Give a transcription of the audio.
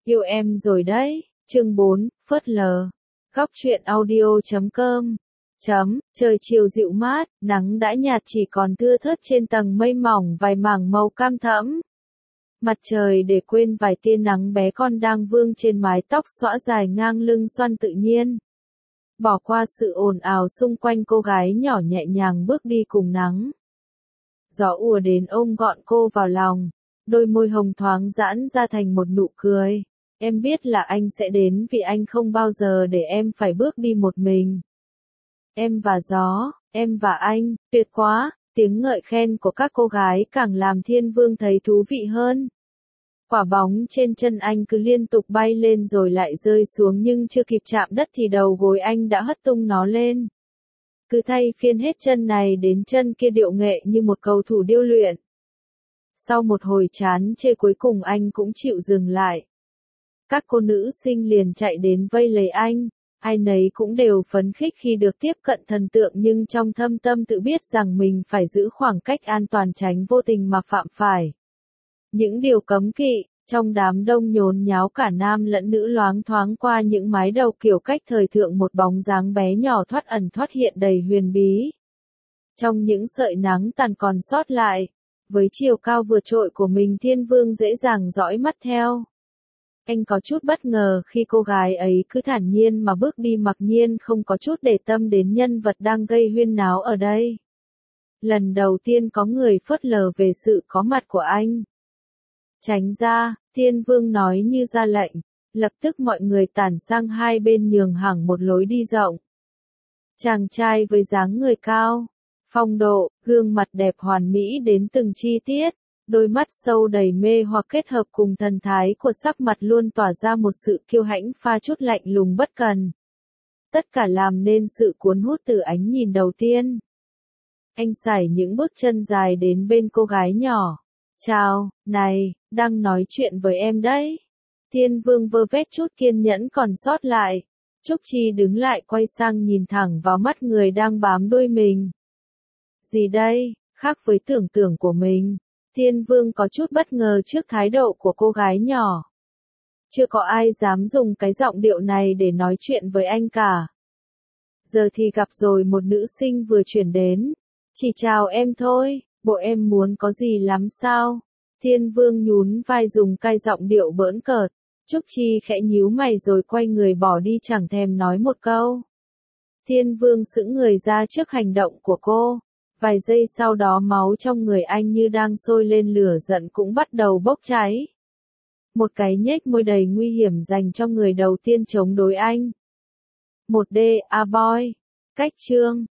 Yêu em rồi đấy. Chương 4, phớt lờ. Góc truyện audio.com. Trời chiều dịu mát, nắng đã nhạt chỉ còn thưa thớt trên tầng mây mỏng vài mảng màu cam thẫm. Mặt trời để quên vài tia nắng bé con đang vương trên mái tóc xõa dài ngang lưng xoăn tự nhiên. Bỏ qua sự ồn ào xung quanh, cô gái nhỏ nhẹ nhàng bước đi cùng nắng. Gió ùa đến ôm gọn cô vào lòng, đôi môi hồng thoáng giãn ra thành một nụ cười. Em biết là anh sẽ đến vì anh không bao giờ để em phải bước đi một mình. Em và gió, em và anh, tuyệt quá, tiếng ngợi khen của các cô gái càng làm Thiên Vương thấy thú vị hơn. Quả bóng trên chân anh cứ liên tục bay lên rồi lại rơi xuống, nhưng chưa kịp chạm đất thì đầu gối anh đã hất tung nó lên. Cứ thay phiên hết chân này đến chân kia, điệu nghệ như một cầu thủ điêu luyện. Sau một hồi chán chê cuối cùng anh cũng chịu dừng lại. Các cô nữ sinh liền chạy đến vây lấy anh, ai nấy cũng đều phấn khích khi được tiếp cận thần tượng, nhưng trong thâm tâm tự biết rằng mình phải giữ khoảng cách an toàn tránh vô tình mà phạm phải những điều cấm kỵ. Trong đám đông nhốn nháo cả nam lẫn nữ loáng thoáng qua những mái đầu kiểu cách thời thượng, một bóng dáng bé nhỏ thoát ẩn thoát hiện đầy huyền bí. Trong những sợi nắng tàn còn sót lại, với chiều cao vượt trội của mình, Thiên Vương dễ dàng dõi mắt theo. Anh có chút bất ngờ khi cô gái ấy cứ thản nhiên mà bước đi, mặc nhiên không có chút để tâm đến nhân vật đang gây huyên náo ở đây. Lần đầu tiên có người phớt lờ về sự có mặt của anh. Tránh ra, Thiên Vương nói như ra lệnh, lập tức mọi người tản sang hai bên, nhường hẳn một lối đi rộng. Chàng trai với dáng người cao, phong độ, gương mặt đẹp hoàn mỹ đến từng chi tiết, đôi mắt sâu đầy mê hoặc kết hợp cùng thần thái của sắc mặt luôn tỏa ra một sự kiêu hãnh pha chút lạnh lùng bất cần. Tất cả làm nên sự cuốn hút từ ánh nhìn đầu tiên. Anh sải những bước chân dài đến bên cô gái nhỏ. Chào, này, đang nói chuyện với em đấy. Thiên Vương vơ vét chút kiên nhẫn còn sót lại. Trúc Chi đứng lại quay sang nhìn thẳng vào mắt người đang bám đuôi mình. Gì đây, khác với tưởng tượng của mình. Thiên Vương có chút bất ngờ trước thái độ của cô gái nhỏ. Chưa có ai dám dùng cái giọng điệu này để nói chuyện với anh cả. Giờ thì gặp rồi, một nữ sinh vừa chuyển đến. Chỉ chào em thôi, bộ em muốn có gì lắm sao? Thiên Vương nhún vai dùng cái giọng điệu bỡn cợt. Trúc Chi khẽ nhíu mày rồi quay người bỏ đi, chẳng thèm nói một câu. Thiên Vương sững người ra trước hành động của cô. Vài giây sau đó máu trong người anh như đang sôi lên, lửa giận cũng bắt đầu bốc cháy. Một cái nhếch môi đầy nguy hiểm dành cho người đầu tiên chống đối anh. 1D, A Boy. Cách chương.